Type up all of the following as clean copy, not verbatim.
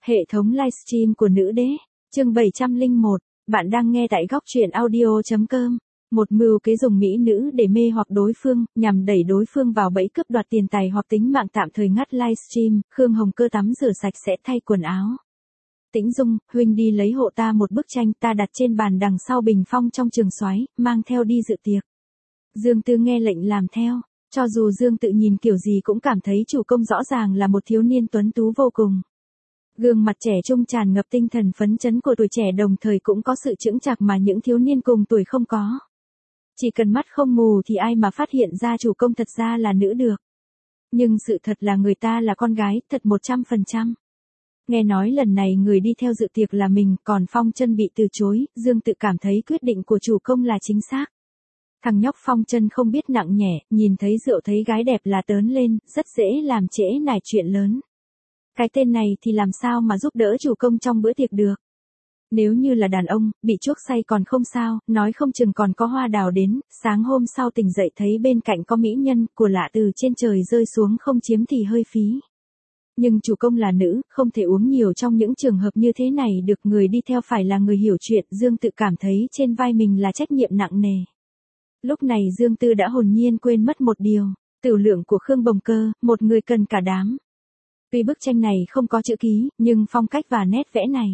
Hệ thống livestream của nữ đế, chương 701, bạn đang nghe tại góc truyện audio.com. Một mưu kế dùng mỹ nữ để mê hoặc đối phương, nhằm đẩy đối phương vào bẫy cướp đoạt tiền tài hoặc tính mạng tạm thời ngắt livestream. Khương Hồng Cơ tắm rửa sạch sẽ thay quần áo. Tĩnh Dung, huynh đi lấy hộ ta một bức tranh ta đặt trên bàn đằng sau bình phong trong trường soái, mang theo đi dự tiệc. Dương Tư nghe lệnh làm theo, cho dù Dương Tự nhìn kiểu gì cũng cảm thấy chủ công rõ ràng là một thiếu niên tuấn tú vô cùng. Gương mặt trẻ trung tràn ngập tinh thần phấn chấn của tuổi trẻ đồng thời cũng có sự chững chạc mà những thiếu niên cùng tuổi không có. Chỉ cần mắt không mù thì ai mà phát hiện ra chủ công thật ra là nữ được. Nhưng sự thật là người ta là con gái, thật 100%. Nghe nói lần này người đi theo dự tiệc là mình, còn Phong Chân bị từ chối, Dương Tự cảm thấy quyết định của chủ công là chính xác. Thằng nhóc Phong Chân không biết nặng nhẹ, nhìn thấy rượu thấy gái đẹp là tớn lên, rất dễ làm trễ nải chuyện lớn. Cái tên này thì làm sao mà giúp đỡ chủ công trong bữa tiệc được. Nếu như là đàn ông, bị chuốc say còn không sao, nói không chừng còn có hoa đào đến, sáng hôm sau tỉnh dậy thấy bên cạnh có mỹ nhân, của lạ từ trên trời rơi xuống không chiếm thì hơi phí. Nhưng chủ công là nữ, không thể uống nhiều trong những trường hợp như thế này được, người đi theo phải là người hiểu chuyện. Dương Tự cảm thấy trên vai mình là trách nhiệm nặng nề. Lúc này Dương Tư đã hồn nhiên quên mất một điều, tửu lượng của Khương Bồng Cơ, một người cần cả đám. Tuy bức tranh này không có chữ ký, nhưng phong cách và nét vẽ này.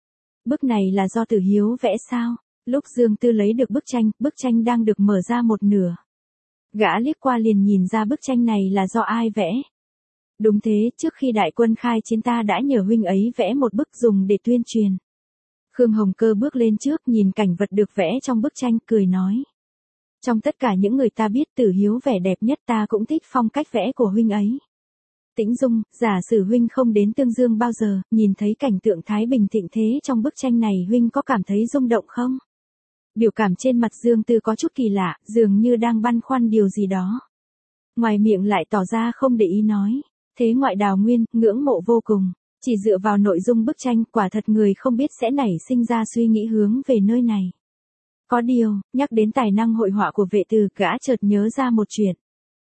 Bức này là do Tử Hiếu vẽ sao? Lúc Dương Tư lấy được bức tranh đang được mở ra một nửa. Gã liếc qua liền nhìn ra bức tranh này là do ai vẽ. Đúng thế, trước khi đại quân khai chiến ta đã nhờ huynh ấy vẽ một bức dùng để tuyên truyền. Khương Hồng Cơ bước lên trước nhìn cảnh vật được vẽ trong bức tranh, cười nói. Trong tất cả những người ta biết Tử Hiếu vẻ đẹp nhất, ta cũng thích phong cách vẽ của huynh ấy. Tĩnh Dung, giả sử huynh không đến Tương Dương bao giờ, nhìn thấy cảnh tượng thái bình thịnh thế trong bức tranh này huynh có cảm thấy rung động không? Biểu cảm trên mặt Dương Tư có chút kỳ lạ, dường như đang băn khoăn điều gì đó. Ngoài miệng lại tỏ ra không để ý nói. Thế ngoại Đào Nguyên, ngưỡng mộ vô cùng. Chỉ dựa vào nội dung bức tranh, quả thật người không biết sẽ nảy sinh ra suy nghĩ hướng về nơi này. Có điều, nhắc đến tài năng hội họa của Vệ Từ, gã chợt nhớ ra một chuyện.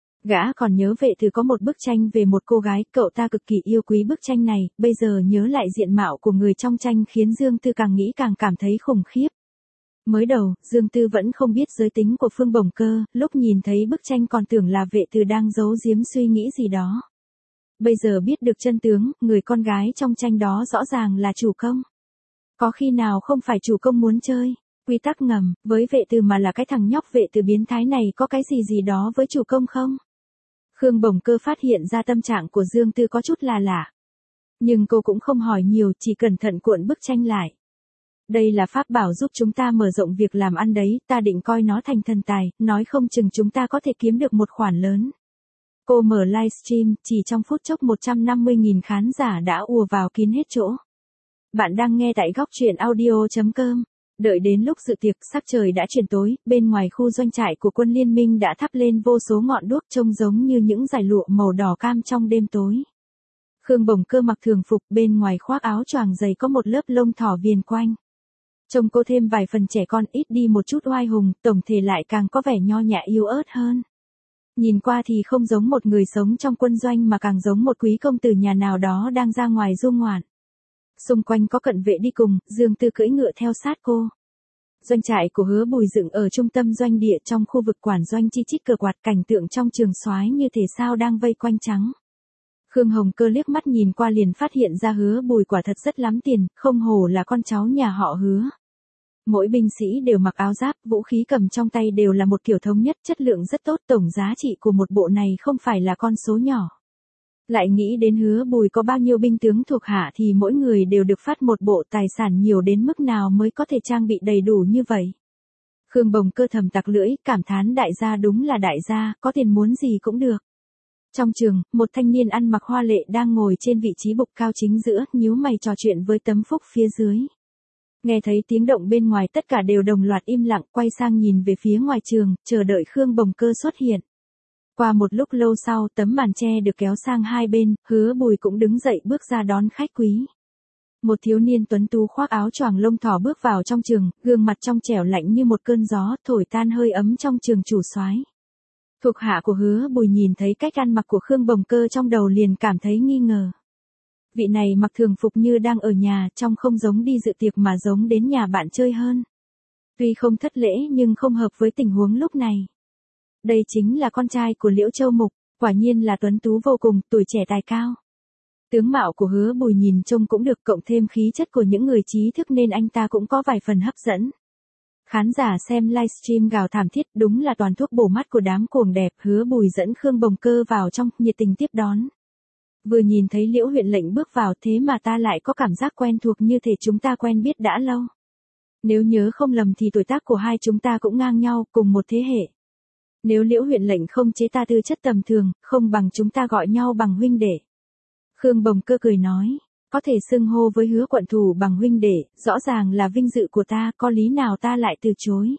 Gã còn nhớ Vệ Từ có một bức tranh về một cô gái, cậu ta cực kỳ yêu quý bức tranh này, bây giờ nhớ lại diện mạo của người trong tranh khiến Dương Tư càng nghĩ càng cảm thấy khủng khiếp. Mới đầu, Dương Tư vẫn không biết giới tính của Phương Bồng Cơ, lúc nhìn thấy bức tranh còn tưởng là Vệ Từ đang giấu giếm suy nghĩ gì đó. Bây giờ biết được chân tướng, người con gái trong tranh đó rõ ràng là chủ công. Có khi nào không phải chủ công muốn chơi? Quy tắc ngầm, với Vệ Từ mà là cái thằng nhóc Vệ Từ biến thái này có cái gì đó với chủ công không? Khương Bồng Cơ phát hiện ra tâm trạng của Dương Tư có chút là lạ. Nhưng cô cũng không hỏi nhiều, chỉ cẩn thận cuộn bức tranh lại. Đây là pháp bảo giúp chúng ta mở rộng việc làm ăn đấy, ta định coi nó thành thần tài, nói không chừng chúng ta có thể kiếm được một khoản lớn. Cô mở livestream, chỉ trong phút chốc 150.000 khán giả đã ùa vào kín hết chỗ. Bạn đang nghe tại góc truyện audio.com. Đợi đến lúc dự tiệc, sắc trời đã chuyển tối, bên ngoài khu doanh trại của quân liên minh đã thắp lên vô số ngọn đuốc trông giống như những dải lụa màu đỏ cam trong đêm tối. Khương Bồng Cơ mặc thường phục, bên ngoài khoác áo choàng dày có một lớp lông thỏ viền quanh. Trông cô thêm vài phần trẻ con, ít đi một chút oai hùng, tổng thể lại càng có vẻ nho nhã yếu ớt hơn. Nhìn qua thì không giống một người sống trong quân doanh mà càng giống một quý công tử nhà nào đó đang ra ngoài du ngoạn. Xung quanh có cận vệ đi cùng, Dương Tư cưỡi ngựa theo sát cô. Doanh trại của Hứa Bùi dựng ở trung tâm doanh địa trong khu vực quản doanh chi chít cờ quạt, cảnh tượng trong trường soái như thể sao đang vây quanh trắng. Khương Hồng Cơ liếc mắt nhìn qua liền phát hiện ra Hứa Bùi quả thật rất lắm tiền, không hổ là con cháu nhà họ Hứa. Mỗi binh sĩ đều mặc áo giáp, vũ khí cầm trong tay đều là một kiểu thống nhất, chất lượng rất tốt, tổng giá trị của một bộ này không phải là con số nhỏ. Lại nghĩ đến Hứa Bùi có bao nhiêu binh tướng thuộc hạ thì mỗi người đều được phát một bộ tài sản nhiều đến mức nào mới có thể trang bị đầy đủ như vậy. Khương Bồng Cơ thầm tặc lưỡi, cảm thán đại gia đúng là đại gia, có tiền muốn gì cũng được. Trong trường, một thanh niên ăn mặc hoa lệ đang ngồi trên vị trí bục cao chính giữa, nhíu mày trò chuyện với Tấm Phúc phía dưới. Nghe thấy tiếng động bên ngoài tất cả đều đồng loạt im lặng, quay sang nhìn về phía ngoài trường, chờ đợi Khương Bồng Cơ xuất hiện. Qua một lúc lâu sau, tấm màn che được kéo sang hai bên, Hứa Bùi cũng đứng dậy bước ra đón khách quý. Một thiếu niên tuấn tú khoác áo choàng lông thỏ bước vào trong trường, gương mặt trong trẻo lạnh như một cơn gió, thổi tan hơi ấm trong trường chủ soái. Thuộc hạ của Hứa Bùi nhìn thấy cách ăn mặc của Khương Bồng Cơ trong đầu liền cảm thấy nghi ngờ. Vị này mặc thường phục như đang ở nhà, trông không giống đi dự tiệc mà giống đến nhà bạn chơi hơn. Tuy không thất lễ nhưng không hợp với tình huống lúc này. Đây chính là con trai của Liễu Châu Mục, quả nhiên là tuấn tú vô cùng, tuổi trẻ tài cao. Tướng mạo của Hứa Bùi nhìn trông cũng được, cộng thêm khí chất của những người trí thức nên anh ta cũng có vài phần hấp dẫn. Khán giả xem livestream gào thảm thiết, đúng là toàn thuốc bổ mắt của đám cuồng đẹp. Hứa Bùi dẫn Khương Bồng Cơ vào trong, nhiệt tình tiếp đón. Vừa nhìn thấy Liễu huyện lệnh bước vào, thế mà ta lại có cảm giác quen thuộc như thể chúng ta quen biết đã lâu. Nếu nhớ không lầm thì tuổi tác của hai chúng ta cũng ngang nhau, cùng một thế hệ. Nếu Liễu huyện lệnh không chế ta tư chất tầm thường, không bằng chúng ta gọi nhau bằng huynh đệ. Khương Bồng Cơ cười nói, có thể xưng hô với Hứa quận thủ bằng huynh đệ, rõ ràng là vinh dự của ta, có lý nào ta lại từ chối.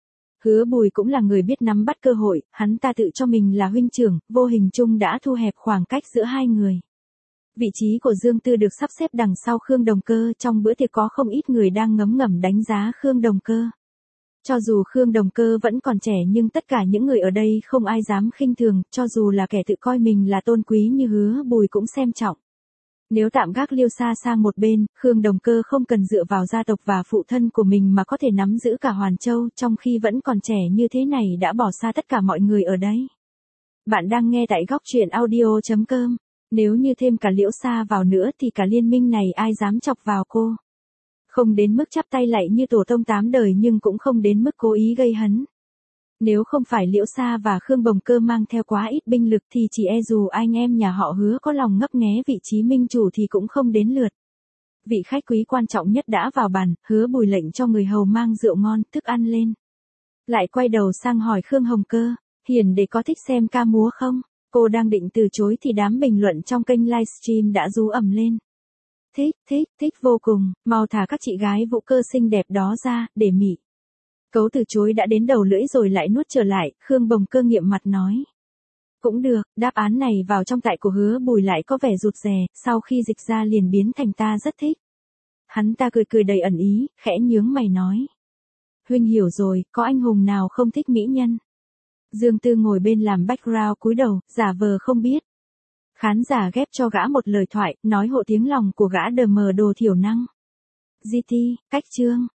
Hứa Bùi cũng là người biết nắm bắt cơ hội, hắn ta tự cho mình là huynh trưởng, vô hình chung đã thu hẹp khoảng cách giữa hai người. Vị trí của Dương Tư được sắp xếp đằng sau Khương Đồng Cơ, trong bữa tiệc có không ít người đang ngấm ngầm đánh giá Khương Đồng Cơ. Cho dù Khương Đồng Cơ vẫn còn trẻ nhưng tất cả những người ở đây không ai dám khinh thường, cho dù là kẻ tự coi mình là tôn quý như Hứa Bùi cũng xem trọng. Nếu tạm gác Liêu Sa sang một bên, Khương Đồng Cơ không cần dựa vào gia tộc và phụ thân của mình mà có thể nắm giữ cả Hoàn Châu, trong khi vẫn còn trẻ như thế này đã bỏ xa tất cả mọi người ở đây. Bạn đang nghe tại góc truyện audio.com. Nếu như thêm cả Liễu Sa vào nữa thì cả liên minh này ai dám chọc vào cô. Không đến mức chắp tay lạy như tổ tông 8 đời nhưng cũng không đến mức cố ý gây hấn. Nếu không phải Liễu Sa và Khương Bồng Cơ mang theo quá ít binh lực thì chỉ e dù anh em nhà họ Hứa có lòng ngấp nghé vị trí minh chủ thì cũng không đến lượt. Vị khách quý quan trọng nhất đã vào bàn, Hứa Bùi lệnh cho người hầu mang rượu ngon, thức ăn lên. Lại quay đầu sang hỏi Khương Hồng Cơ, Hiền để có thích xem ca múa không? Cô đang định từ chối thì đám bình luận trong kênh livestream đã rú ầm lên. Thích vô cùng, mau thả các chị gái Vũ Cơ xinh đẹp đó ra, để mị. Cấu từ chối đã đến đầu lưỡi rồi lại nuốt trở lại, Khương Bồng Cơ nghiệm mặt nói. Cũng được, đáp án này vào trong tai của Hứa Bùi lại có vẻ rụt rè, sau khi dịch ra liền biến thành ta rất thích. Hắn ta cười đầy ẩn ý, khẽ nhướng mày nói. Huynh hiểu rồi, có anh hùng nào không thích mỹ nhân? Dương Tư ngồi bên làm background cúi đầu, giả vờ không biết. Khán giả ghép cho gã một lời thoại, nói hộ tiếng lòng của gã đờ mờ đồ thiểu năng. GT, cách chương.